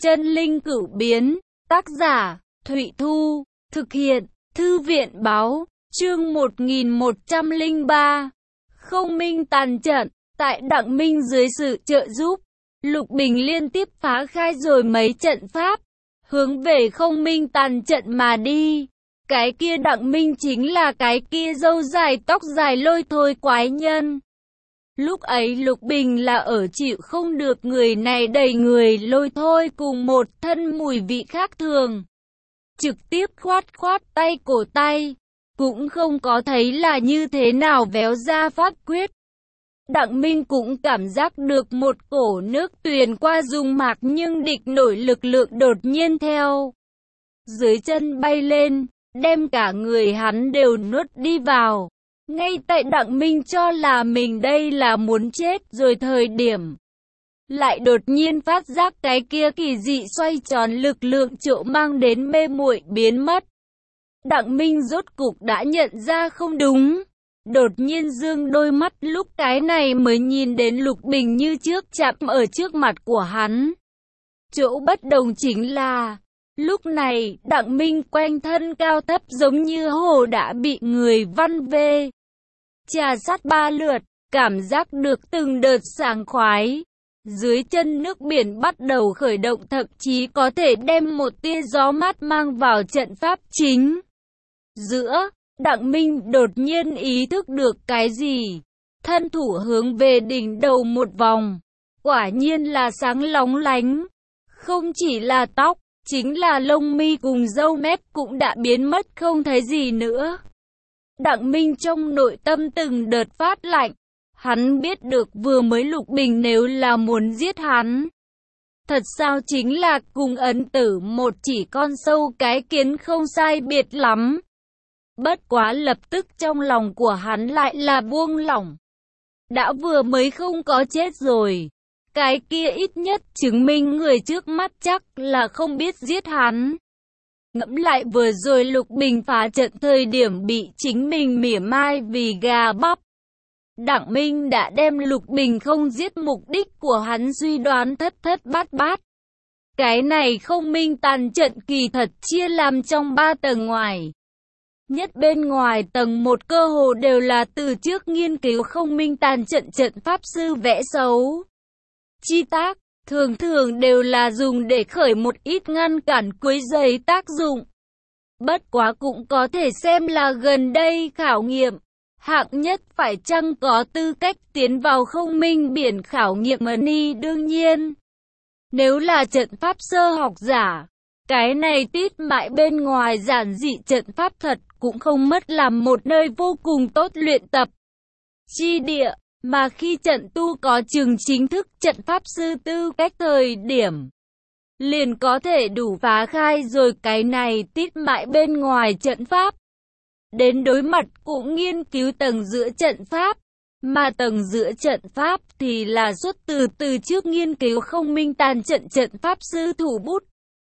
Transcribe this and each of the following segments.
Chân linh cửu biến, tác giả, Thụy Thu, thực hiện, Thư viện báo, chương 1103. Không minh tàn trận, tại Đặng Minh dưới sự trợ giúp, Lục Bình liên tiếp phá khai rồi mấy trận pháp, hướng về không minh tàn trận mà đi. Cái kia Đặng Minh chính là cái kia râu dài tóc dài lôi thôi quái nhân. Lúc ấy Lục Bình là ở chịu không được người này đầy người lôi thôi cùng một thân mùi vị khác thường. Trực tiếp khoát tay cổ tay, cũng không có thấy là như thế nào véo ra phát quyết. Đặng Minh cũng cảm giác được một cổ nước tuyền qua dung mạc nhưng địch nổi lực lượng đột nhiên theo dưới chân bay lên, đem cả người hắn đều nuốt đi vào. Ngay tại Đặng Minh cho là mình đây là muốn chết rồi thời điểm, lại đột nhiên phát giác cái kia kỳ dị xoay tròn lực lượng chỗ mang đến mê muội biến mất. Đặng Minh rốt cục đã nhận ra không đúng, đột nhiên dương đôi mắt, lúc cái này mới nhìn đến Lục Bình như trước chạm ở trước mặt của hắn. Chỗ bất đồng chính là, lúc này Đặng Minh quanh thân cao thấp giống như hồ đã bị người văn vê trà sát 3 lượt, cảm giác được từng đợt sảng khoái. Dưới chân nước biển bắt đầu khởi động, thậm chí có thể đem một tia gió mát mang vào trận pháp chính giữa. Đặng Minh đột nhiên ý thức được cái gì, thân thủ hướng về đỉnh đầu một vòng, quả nhiên là sáng lóng lánh. Không chỉ là tóc, chính là lông mi cùng râu mép cũng đã biến mất không thấy gì nữa. Đặng Minh trong nội tâm từng đợt phát lạnh, hắn biết được vừa mới Lục Bình nếu là muốn giết hắn, thật sao chính là cùng ấn tử một chỉ con sâu cái kiến không sai biệt lắm. Bất quá lập tức trong lòng của hắn lại là buông lỏng. Đã vừa mới không có chết rồi, cái kia ít nhất chứng minh người trước mắt chắc là không biết giết hắn. Ngẫm lại vừa rồi Lục Bình phá trận thời điểm bị chính mình mỉa mai vì gà bắp, Đặng Minh đã đem Lục Bình không giết mục đích của hắn suy đoán thất bát. Cái này không minh tàn trận kỳ thật chia làm trong 3 tầng ngoài. Nhất bên ngoài tầng 1 cơ hồ đều là từ trước nghiên cứu không minh tàn trận trận pháp sư vẽ xấu chi tác, thường đều là dùng để khởi một ít ngăn cản quấy rầy tác dụng. Bất quá cũng có thể xem là gần đây khảo nghiệm hạng nhất phải chăng có tư cách tiến vào không minh biển khảo nghiệm money. Đương nhiên, nếu là trận pháp sơ học giả, cái này tít mại bên ngoài giản dị trận pháp thật cũng không mất làm một nơi vô cùng tốt luyện tập chi địa. Mà khi trận tu có trường chính thức trận pháp sư tư cách thời điểm, liền có thể đủ phá khai rồi cái này tít mại bên ngoài trận pháp. Đến đối mặt cũng nghiên cứu tầng giữa trận pháp, mà tầng giữa trận pháp thì là xuất từ trước nghiên cứu không minh tàn trận trận pháp sư thủ bút.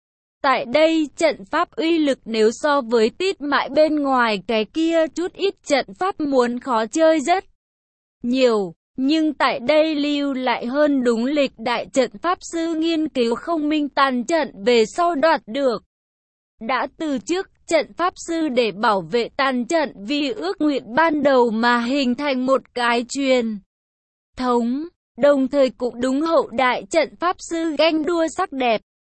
Tại đây trận pháp uy lực nếu so với tít mại bên ngoài cái kia chút ít trận pháp muốn khó chơi rất nhiều, nhưng tại đây lưu lại hơn đúng lịch đại trận pháp sư nghiên cứu không minh tàn trận về sau đoạt được. Đã từ trước trận pháp sư để bảo vệ tàn trận vì ước nguyện ban đầu mà hình thành một cái truyền thống, đồng thời cũng đúng hậu đại trận pháp sư ganh đua sắc đẹp.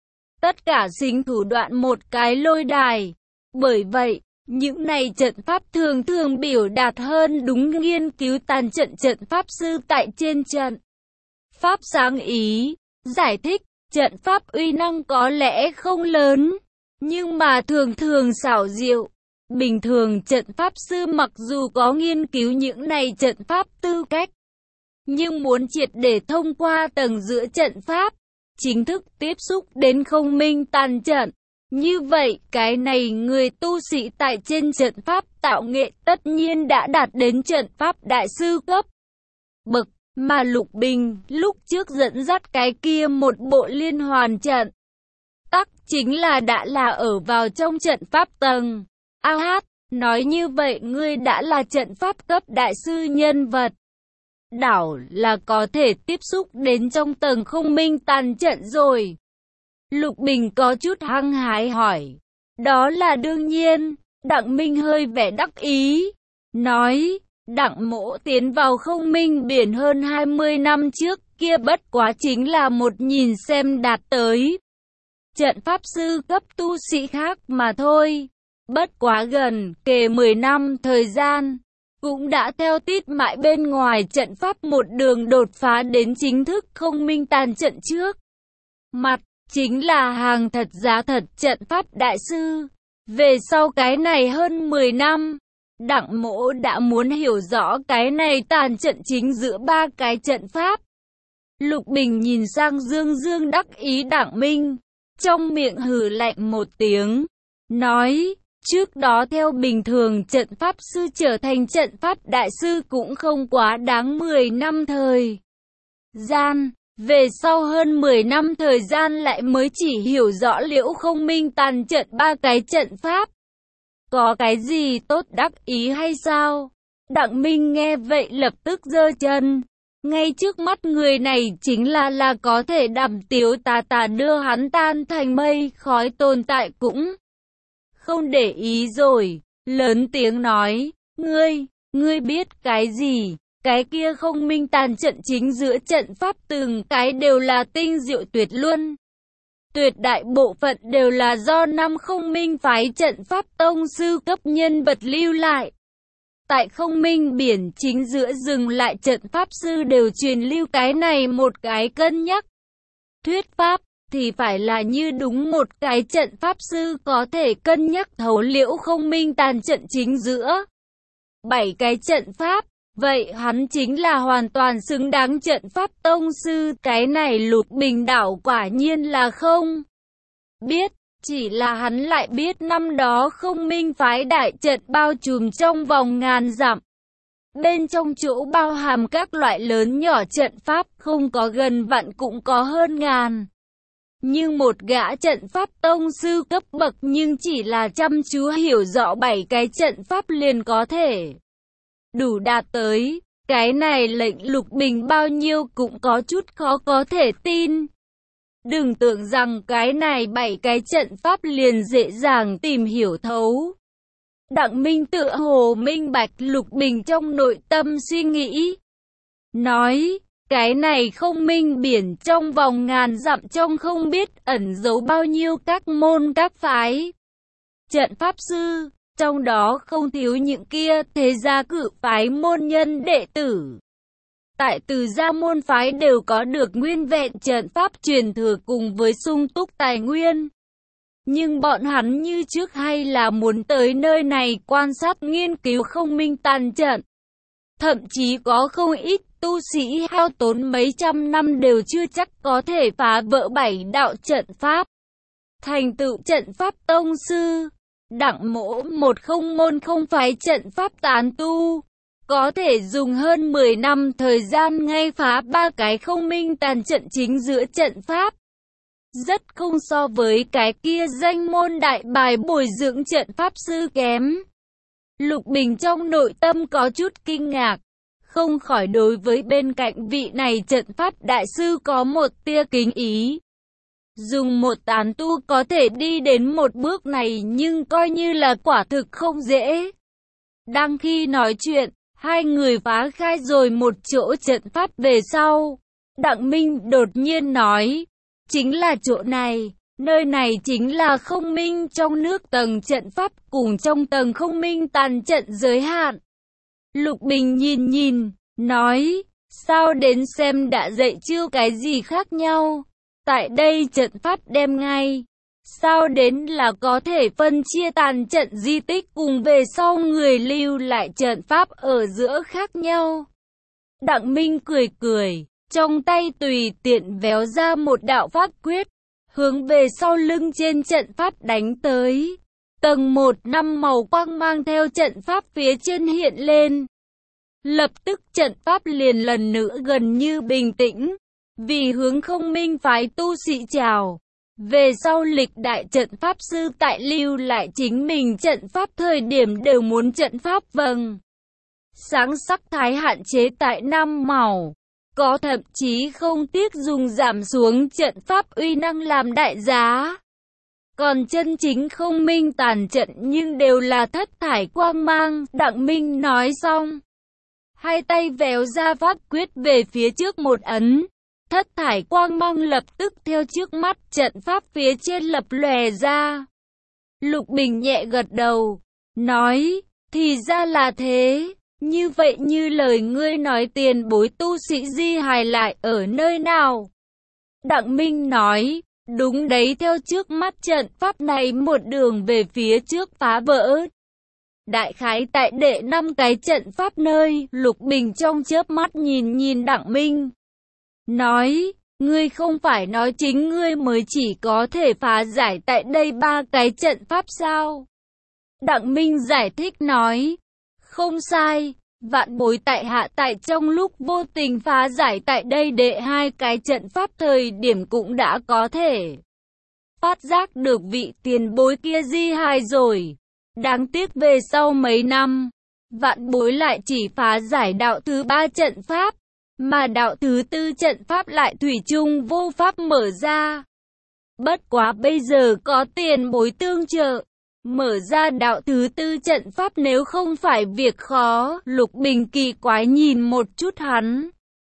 Tất cả sinh thủ đoạn một cái lôi đài. Bởi vậy, những này trận pháp thường biểu đạt hơn đúng nghiên cứu tàn trận trận pháp sư tại trên trận pháp sáng ý, giải thích, trận pháp uy năng có lẽ không lớn, nhưng mà thường xảo diệu. Bình thường trận pháp sư mặc dù có nghiên cứu những này trận pháp tư cách, nhưng muốn triệt để thông qua tầng giữa trận pháp, chính thức tiếp xúc đến không minh tàn trận, như vậy cái này người tu sĩ tại trên trận pháp tạo nghệ tất nhiên đã đạt đến trận pháp đại sư cấp bậc. Mà Lục Bình lúc trước dẫn dắt cái kia một bộ liên hoàn trận tắc chính là đã là ở vào trong trận pháp tầng. Nói như vậy ngươi đã là trận pháp cấp đại sư nhân vật, đảo là có thể tiếp xúc đến trong tầng không minh tàn trận rồi. Lục Bình có chút hăng hái hỏi. Đó là đương nhiên. Đặng Minh hơi vẻ đắc ý, nói, Đặng mỗ tiến vào không minh biển hơn 20 năm trước kia bất quá chính là một nhìn xem đạt tới trận pháp sư cấp tu sĩ khác mà thôi. Bất quá gần kề 10 năm thời gian, cũng đã theo tít mãi bên ngoài trận pháp một đường đột phá đến chính thức không minh tàn trận trước. Mặt, chính là hàng thật giá thật trận pháp đại sư. Về sau cái này hơn 10 năm, Đặng mỗ đã muốn hiểu rõ cái này tàn trận chính giữa ba cái trận pháp. Lục Bình nhìn sang Dương Dương đắc ý Đặng Minh, trong miệng hừ lạnh một tiếng, nói, trước đó theo bình thường trận pháp sư trở thành trận pháp đại sư cũng không quá đáng 10 năm thời gian. Về sau hơn 10 năm thời gian lại mới chỉ hiểu rõ liễu không minh tàn trận ba cái trận pháp. Có cái gì tốt đắc ý hay sao? Đặng Minh nghe vậy lập tức giơ chân. Ngay trước mắt người này chính là có thể đằm tiếu tà đưa hắn tan thành mây khói tồn tại cũng không để ý rồi. Lớn tiếng nói, ngươi biết cái gì? Cái kia không minh tàn trận chính giữa trận pháp từng cái đều là tinh diệu tuyệt luân. Tuyệt đại bộ phận đều là do năm không minh phái trận pháp tông sư cấp nhân vật lưu lại. Tại không minh biển chính giữa dừng lại trận pháp sư đều truyền lưu cái này một cái cân nhắc. Thuyết pháp thì phải là như đúng một cái trận pháp sư có thể cân nhắc thấu liễu không minh tàn trận chính giữa 7 cái trận pháp. Vậy hắn chính là hoàn toàn xứng đáng trận pháp tông sư. Cái này Lục Bình đảo quả nhiên là không biết, chỉ là hắn lại biết năm đó không minh phái đại trận bao trùm trong vòng ngàn dặm. Bên trong chỗ bao hàm các loại lớn nhỏ trận pháp không có gần vạn cũng có hơn ngàn. Nhưng một gã trận pháp tông sư cấp bậc nhưng chỉ là chăm chú hiểu rõ 7 cái trận pháp liền có thể đủ đạt tới. Cái này lệnh Lục Bình bao nhiêu cũng có chút khó có thể tin. Đừng tưởng rằng cái này 7 cái trận pháp liền dễ dàng tìm hiểu thấu. Đặng Minh tựa hồ minh bạch Lục Bình trong nội tâm suy nghĩ. Nói, cái này không minh biển trong vòng ngàn dặm trong không biết ẩn giấu bao nhiêu các môn các phái trận pháp sư. Trong đó không thiếu những kia thế gia cự phái môn nhân đệ tử. Tại Từ gia môn phái đều có được nguyên vẹn trận pháp truyền thừa cùng với sung túc tài nguyên. Nhưng bọn hắn như trước hay là muốn tới nơi này quan sát nghiên cứu không minh tàn trận. Thậm chí có không ít tu sĩ hao tốn mấy trăm năm đều chưa chắc có thể phá vỡ 7 đạo trận pháp, thành tựu trận pháp tông sư. Đặng mỗ một không môn không phái trận pháp tán tu, có thể dùng hơn 10 năm thời gian ngay phá 3 cái không minh tàn trận chính giữa trận pháp. Rất không so với cái kia danh môn đại bài bồi dưỡng trận pháp sư kém. Lục Bình trong nội tâm có chút kinh ngạc, không khỏi đối với bên cạnh vị này trận pháp đại sư có một tia kính ý. Dùng một tán tu có thể đi đến một bước này nhưng coi như là quả thực không dễ. Đang khi nói chuyện, hai người phá khai rồi một chỗ trận pháp về sau. Đặng Minh đột nhiên nói, chính là chỗ này, nơi này chính là không minh trong nước tầng trận pháp cùng trong tầng không minh tàn trận giới hạn. Lục Bình nhìn, nói, sao đến xem đã dạy chưa cái gì khác nhau. Tại đây trận pháp đem ngay, sao đến là có thể phân chia tàn trận di tích cùng về sau người lưu lại trận pháp ở giữa khác nhau. Đặng Minh cười, trong tay tùy tiện véo ra một đạo pháp quyết, hướng về sau lưng trên trận pháp đánh tới. Tầng 1 năm màu quang mang theo trận pháp phía trên hiện lên. Lập tức trận pháp liền lần nữa gần như bình tĩnh. Vì hướng không minh phái tu sĩ chào. Về sau lịch đại trận pháp sư tại lưu lại chính mình trận pháp thời điểm đều muốn trận pháp vầng sáng sắc thái hạn chế tại 5 màu. có thậm chí không tiếc dùng giảm xuống trận pháp uy năng làm đại giá. Còn chân chính không minh tàn trận nhưng đều là thất thải quang mang. Đặng Minh nói xong, hai tay véo ra pháp quyết về phía trước một ấn. Thất thải quang mang lập tức theo trước mắt trận pháp phía trên lập lòe ra. Lục Bình nhẹ gật đầu, nói, thì ra là thế. Như vậy như lời ngươi nói tiền bối tu sĩ di hài lại ở nơi nào? Đặng Minh nói, đúng đấy, theo trước mắt trận pháp này một đường về phía trước phá vỡ. Đại khái tại đệ 5 cái trận pháp nơi. Lục Bình trong chớp mắt nhìn Đặng Minh, nói, ngươi không phải nói chính ngươi mới chỉ có thể phá giải tại đây 3 cái trận pháp sao? Đặng Minh giải thích nói, không sai, vạn bối tại hạ tại trong lúc vô tình phá giải tại đây đệ 2 cái trận pháp thời điểm cũng đã có thể phát giác được vị tiền bối kia di hài rồi. Đáng tiếc về sau mấy năm, vạn bối lại chỉ phá giải đạo thứ 3 trận pháp, mà đạo thứ 4 trận pháp lại thủy chung vô pháp mở ra. Bất quá bây giờ có tiền bối tương trợ, mở ra đạo thứ 4 trận pháp nếu không phải việc khó. Lục Bình kỳ quái nhìn một chút hắn,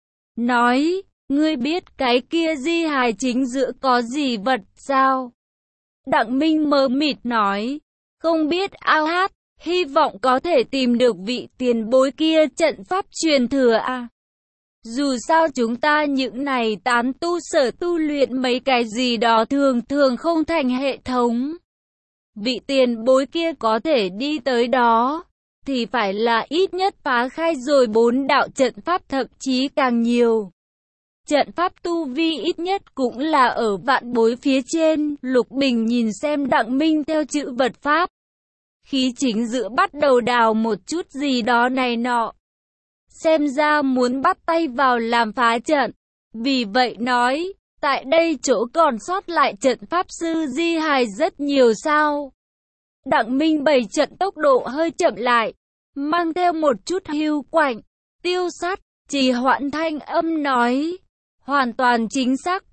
nói, ngươi biết cái kia di hài chính giữa có gì vật sao? Đặng Minh mờ mịt nói, không biết ao hát, hy vọng có thể tìm được vị tiền bối kia trận pháp truyền thừa à. Dù sao chúng ta những này tán tu sở tu luyện mấy cái gì đó thường không thành hệ thống. Vị tiền bối kia có thể đi tới đó, thì phải là ít nhất phá khai rồi 4 đạo trận pháp thậm chí càng nhiều. Trận pháp tu vi ít nhất cũng là ở vạn bối phía trên. Lục Bình nhìn xem Đặng Minh theo chữ vật pháp, khí chính giữa bắt đầu đào một chút gì đó này nọ. Xem ra muốn bắt tay vào làm phá trận. Vì vậy nói, tại đây chỗ còn sót lại trận pháp sư di hài rất nhiều sao? Đặng Minh bày trận tốc độ hơi chậm lại, mang theo một chút hưu quạnh, tiêu sắt, trì hoãn thanh âm nói, hoàn toàn chính xác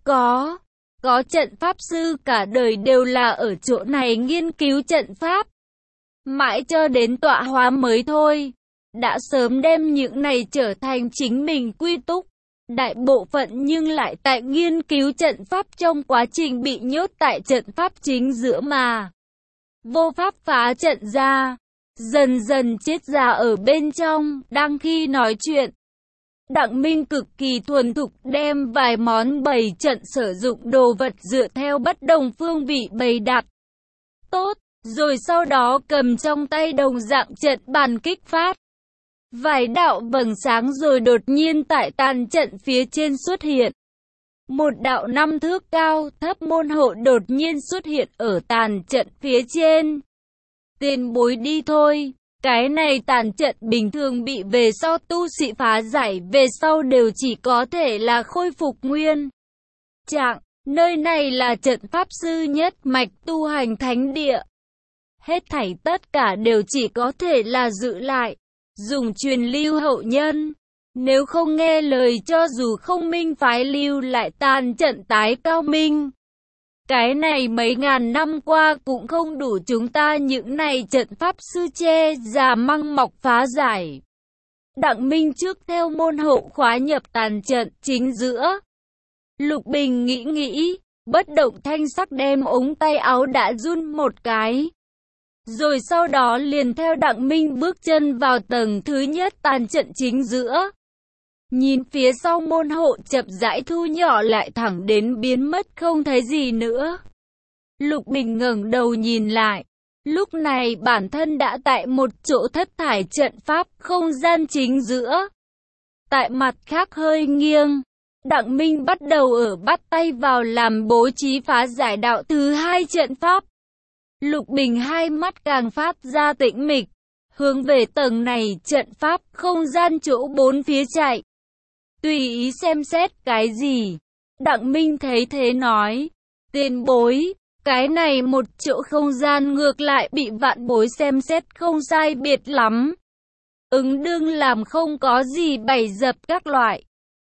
có trận pháp sư cả đời đều là ở chỗ này nghiên cứu trận pháp. Mãi cho đến tọa hóa mới thôi, đã sớm đem những này trở thành chính mình quy túc. Đại bộ phận nhưng lại tại nghiên cứu trận pháp trong quá trình bị nhốt tại trận pháp chính giữa mà vô pháp phá trận ra, dần dần chết già ở bên trong. Đang khi nói chuyện, Đặng Minh cực kỳ thuần thục đem vài món bày trận sử dụng đồ vật dựa theo bất đồng phương vị bày đặt tốt, rồi sau đó cầm trong tay đồng dạng trận bàn kích phát. Vài đạo vầng sáng rồi đột nhiên tại tàn trận phía trên xuất hiện. Một đạo 5 thước cao thấp môn hộ đột nhiên xuất hiện ở tàn trận phía trên. Tiền bối đi thôi, cái này tàn trận bình thường bị về sau tu sĩ phá giải về sau đều chỉ có thể là khôi phục nguyên trạng. Nơi này là trận pháp sư nhất mạch tu hành thánh địa. Hết thảy tất cả đều chỉ có thể là giữ lại, dùng truyền lưu hậu nhân. Nếu không nghe lời cho dù không minh phái lưu lại tàn trận tái cao minh. Cái này mấy ngàn năm qua cũng không đủ chúng ta những này trận pháp sư che già măng mọc phá giải. Đặng Minh trước theo môn hộ khóa nhập tàn trận chính giữa. Lục Bình nghĩ, bất động thanh sắc đem ống tay áo đã run một cái. Rồi sau đó liền theo Đặng Minh bước chân vào tầng thứ nhất tàn trận chính giữa. Nhìn phía sau môn hộ chậm rãi thu nhỏ lại thẳng đến biến mất không thấy gì nữa. Lục Bình ngẩng đầu nhìn lại. Lúc này bản thân đã tại một chỗ thất thải trận pháp không gian chính giữa. Tại mặt khác hơi nghiêng, Đặng Minh bắt đầu bắt tay vào làm bố trí phá giải đạo thứ 2 trận pháp. Lục Bình hai mắt càng phát ra tĩnh mịch, hướng về tầng này trận pháp không gian chỗ bốn phía chạy. Tùy ý xem xét cái gì. Đặng Minh thấy thế nói, tiền bối, cái này một chỗ không gian ngược lại bị vạn bối xem xét không sai biệt lắm. Ứng đương làm không có gì bày dập các loại.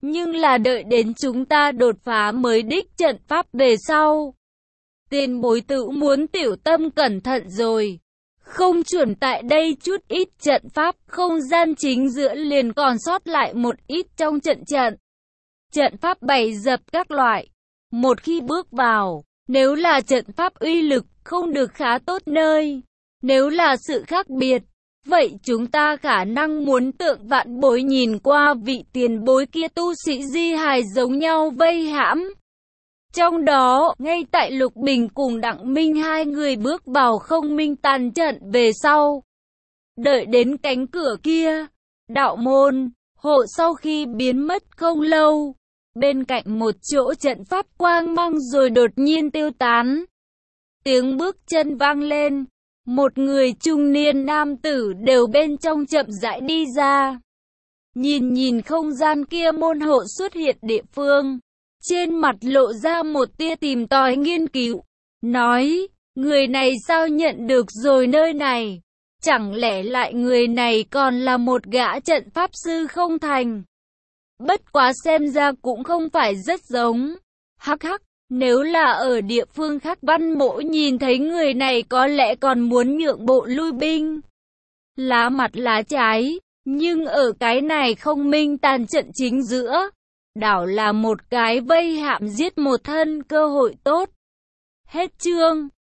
nhưng là đợi đến chúng ta đột phá mới đích trận pháp về sau. Tiền bối tự muốn tiểu tâm cẩn thận rồi. Không chuẩn tại đây chút ít trận pháp, không gian chính giữa liền còn sót lại một ít trong trận trận. Trận pháp bày dập các loại. Một khi bước vào, nếu là trận pháp uy lực không được khá tốt nơi, nếu là sự khác biệt, vậy chúng ta khả năng muốn tượng vạn bối nhìn qua vị tiền bối kia tu sĩ di hài giống nhau vây hãm. Trong đó, ngay tại Lục Bình cùng Đặng Minh hai người bước vào không minh tàn trận về sau. Đợi đến cánh cửa kia, đạo môn, hộ sau khi biến mất không lâu, bên cạnh một chỗ trận pháp quang mang rồi đột nhiên tiêu tán. Tiếng bước chân vang lên, một người trung niên nam tử đều bên trong chậm rãi đi ra. Nhìn không gian kia môn hộ xuất hiện địa phương, trên mặt lộ ra một tia tìm tòi nghiên cứu, nói, người này sao nhận được rồi nơi này, chẳng lẽ lại người này còn là một gã trận pháp sư không thành. Bất quá xem ra cũng không phải rất giống. Hắc hắc, nếu là ở địa phương khác Văn Mỗ nhìn thấy người này có lẽ còn muốn nhượng bộ lui binh. Lá mặt lá trái, nhưng ở cái này không minh tàn trận chính giữa, đảo là một cái vây hãm giết một thân cơ hội tốt. Hết chương.